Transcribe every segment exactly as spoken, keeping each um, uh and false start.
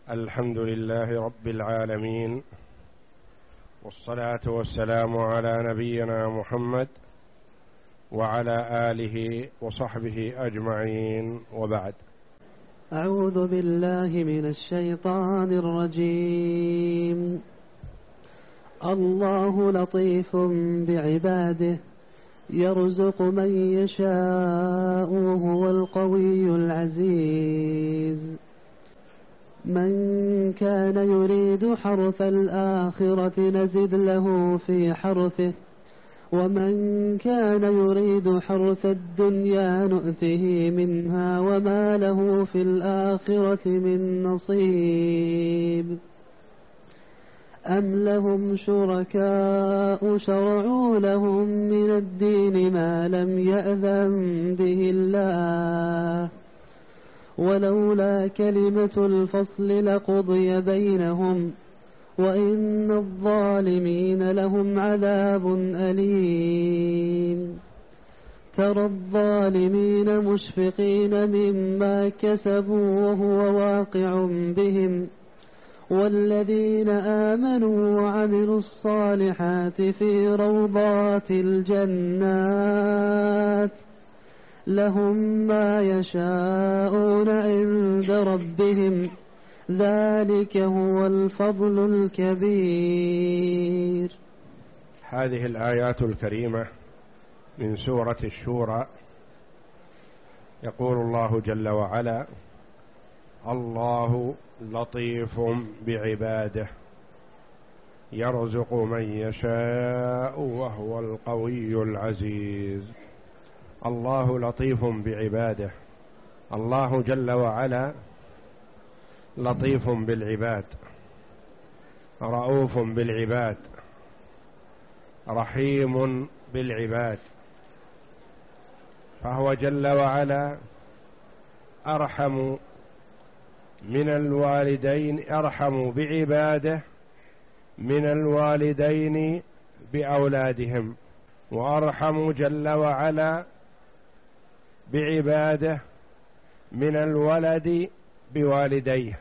الحمد لله رب العالمين، والصلاة والسلام على نبينا محمد وعلى آله وصحبه أجمعين، وبعد. أعوذ بالله من الشيطان الرجيم. الله لطيف بعباده يرزق من يشاء وهو القوي العزيز. من كان يريد حرث الآخرة نزد له في حرثه، ومن كان يريد حرث الدنيا نؤته منها وما له في الآخرة من نصيب. أم لهم شركاء شرعوا لهم من الدين ما لم يأذن به الله، ولولا كلمة الفصل لقضي بينهم وإن الظالمين لهم عذاب أليم. ترى الظالمين مشفقين مما كسبوا وهو واقع بهم، والذين آمنوا وعملوا الصالحات في روضات الجنات لهم ما يشاءون عند ربهم، ذلك هو الفضل الكبير. هذه الآيات الكريمة من سورة الشورى. يقول الله جل وعلا: الله لطيف بعباده يرزق من يشاء وهو القوي العزيز. الله لطيف بعباده. الله جل وعلا لطيف بالعباد، رؤوف بالعباد، رحيم بالعباد، فهو جل وعلا أرحم من الوالدين، أرحم بعباده من الوالدين بأولادهم، وأرحم جل وعلا بعباده من الولد بوالديه.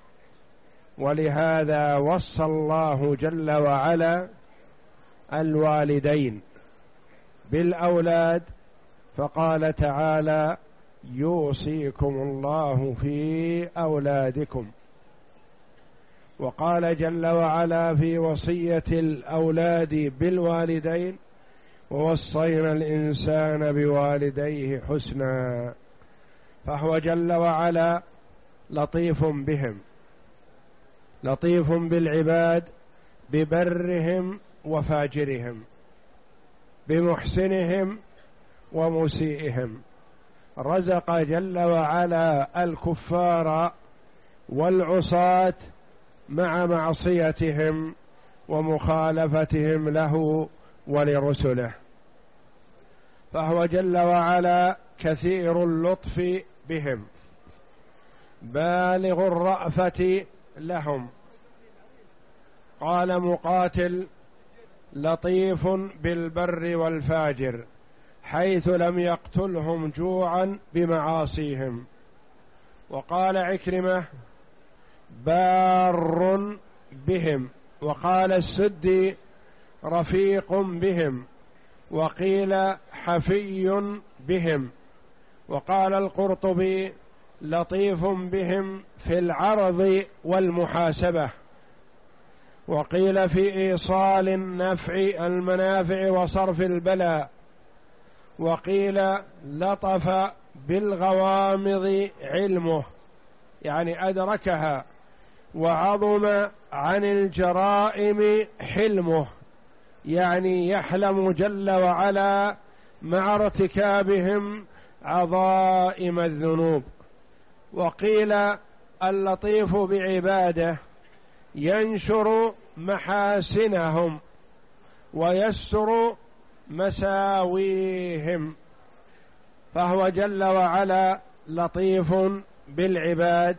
ولهذا وصى الله جل وعلا الوالدين بالأولاد، فقال تعالى: يوصيكم الله في أولادكم. وقال جل وعلا في وصية الأولاد بالوالدين: ووصينا الإنسان بوالديه حسنا. فهو جل وعلا لطيف بهم، لطيف بالعباد ببرهم وفاجرهم، بمحسنهم ومسيئهم. رزق جل وعلا الكفار والعصاة مع معصيتهم ومخالفتهم له ولرسله، فهو جل وعلا كثير اللطف بهم، بالغ الرأفة لهم. قال مقاتل: لطيف بالبر والفاجر، حيث لم يقتلهم جوعا بمعاصيهم. وقال عكرمة: بار بهم. وقال السدي: رفيق بهم. وقيل: حفي بهم. وقال القرطبي: لطيف بهم في العرض والمحاسبة. وقيل: في إيصال النفع المنافع وصرف البلاء. وقيل: لطف بالغوامض علمه، يعني أدركها. وعظم عن الجرائم حلمه، يعني يحلم جل وعلا مع ارتكابهم عظائم الذنوب. وقيل: اللطيف بعباده ينشر محاسنهم ويستر مساويهم، فهو جل وعلا لطيف بالعباد،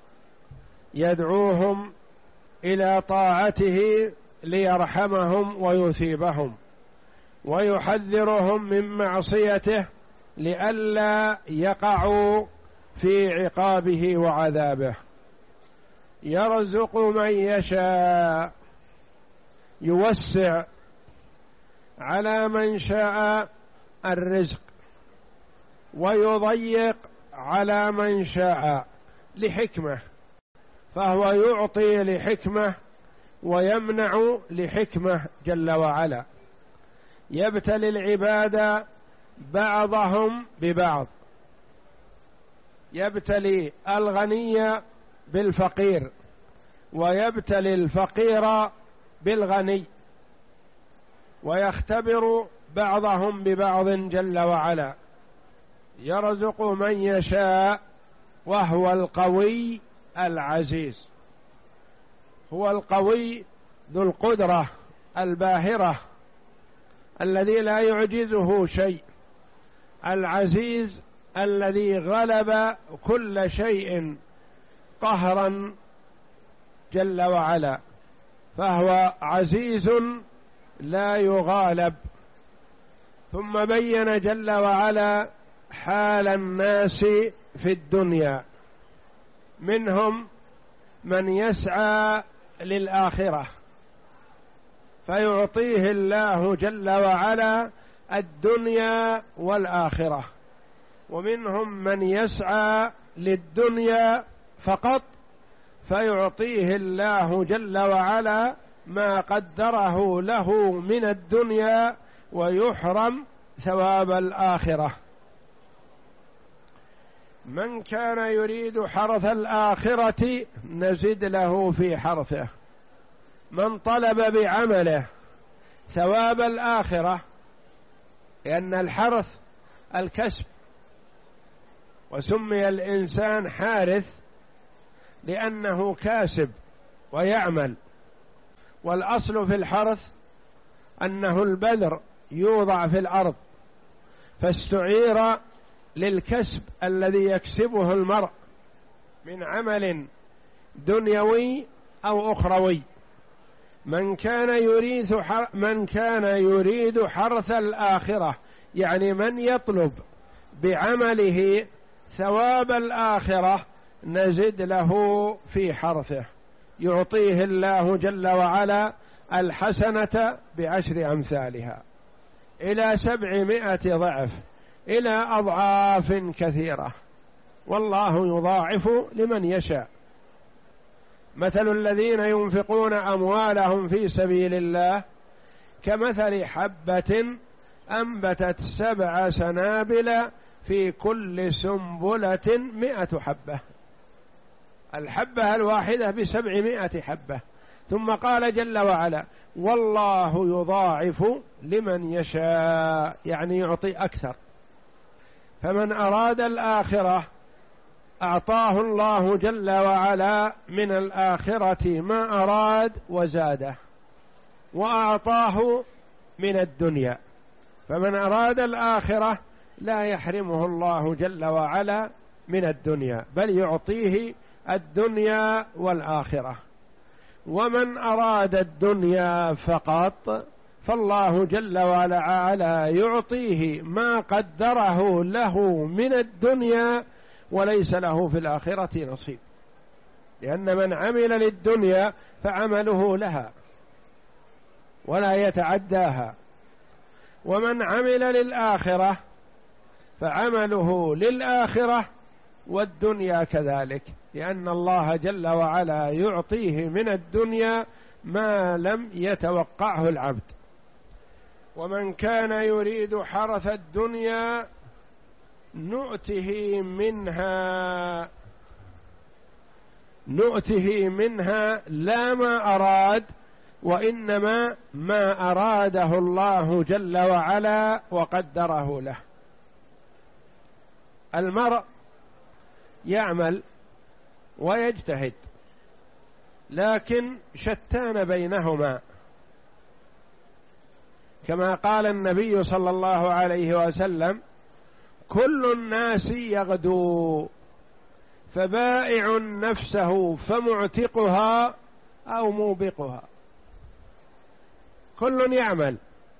يدعوهم إلى طاعته ليرحمهم ويثيبهم، ويحذرهم من معصيته لئلا يقعوا في عقابه وعذابه. يرزق من يشاء، يوسع على من شاء الرزق ويضيق على من شاء لحكمة، فهو يعطي لحكمة ويمنع لحكمة جل وعلا. يبتلي العباد بعضهم ببعض، يبتلي الغني بالفقير ويبتلي الفقير بالغني، ويختبر بعضهم ببعض جل وعلا. يرزق من يشاء وهو القوي العزيز، هو القوي ذو القدرة الباهرة الذي لا يعجزه شيء، العزيز الذي غلب كل شيء قهرا جل وعلا، فهو عزيز لا يغالب. ثم بين جل وعلا حال الناس في الدنيا، منهم من يسعى للآخرة فيعطيه الله جل وعلا الدنيا والآخرة، ومنهم من يسعى للدنيا فقط فيعطيه الله جل وعلا ما قدره له من الدنيا ويحرم ثواب الآخرة. من كان يريد حرث الآخرة نزد له في حرثه، من طلب بعمله ثواب الآخرة، لأن الحرث الكسب، وسمي الإنسان حارث لأنه كاسب ويعمل، والأصل في الحرث أنه البذر يوضع في الأرض، فاستعير للكسب الذي يكسبه المرء من عمل دنيوي أو أخروي. من كان يريد من كان يريد حرث الآخرة، يعني من يطلب بعمله ثواب الآخرة نزد له في حرثه، يعطيه الله جل وعلا الحسنة بعشر أمثالها إلى سبعمائة ضعف، إلى أضعاف كثيرة، والله يضاعف لمن يشاء. مثل الذين ينفقون أموالهم في سبيل الله كمثل حبة أنبتت سبع سنابل في كل سنبلة مئة حبة، الحبة الواحدة بسبعمائة حبة. ثم قال جل وعلا والله يضاعف لمن يشاء، يعني يعطي أكثر. فمن أراد الآخرة أعطاه الله جل وعلا من الآخرة ما أراد وزاده، وأعطاه من الدنيا. فمن أراد الآخرة لا يحرمه الله جل وعلا من الدنيا، بل يعطيه الدنيا والآخرة. ومن أراد الدنيا فقط فالله جل وعلا يعطيه ما قدره له من الدنيا وليس له في الآخرة نصيب، لأن من عمل للدنيا فعمله لها ولا يتعداها، ومن عمل للآخرة فعمله للآخرة والدنيا كذلك، لأن الله جل وعلا يعطيه من الدنيا ما لم يتوقعه العبد. ومن كان يريد حرث الدنيا نؤته منها، نؤته منها لا ما أراد، وإنما ما أراده الله جل وعلا وقدره له. المرء يعمل ويجتهد، لكن شتان بينهما، كما قال النبي صلى الله عليه وسلم كل الناس يغدو فبائع نفسه فمعتقها أو موبقها. كل يعمل،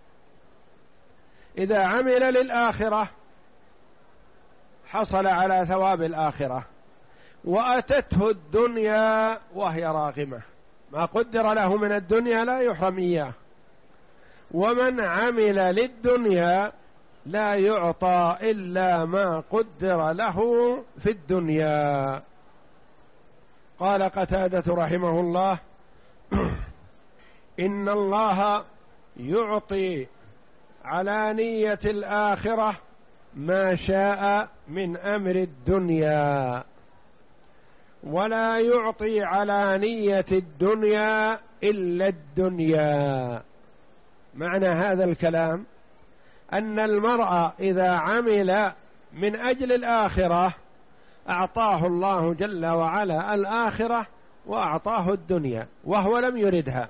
إذا عمل للآخرة حصل على ثواب الآخرة، وأتته الدنيا وهي راغمة، ما قدر له من الدنيا لا يحرم إياه. ومن عمل للدنيا لا يعطى إلا ما قدر له في الدنيا. قال قتادة رحمه الله: إن الله يعطي على نية الآخرة ما شاء من أمر الدنيا، ولا يعطي على نية الدنيا إلا الدنيا. معنى هذا الكلام أن المرء إذا عمل من أجل الآخرة أعطاه الله جل وعلا الآخرة وأعطاه الدنيا وهو لم يردها.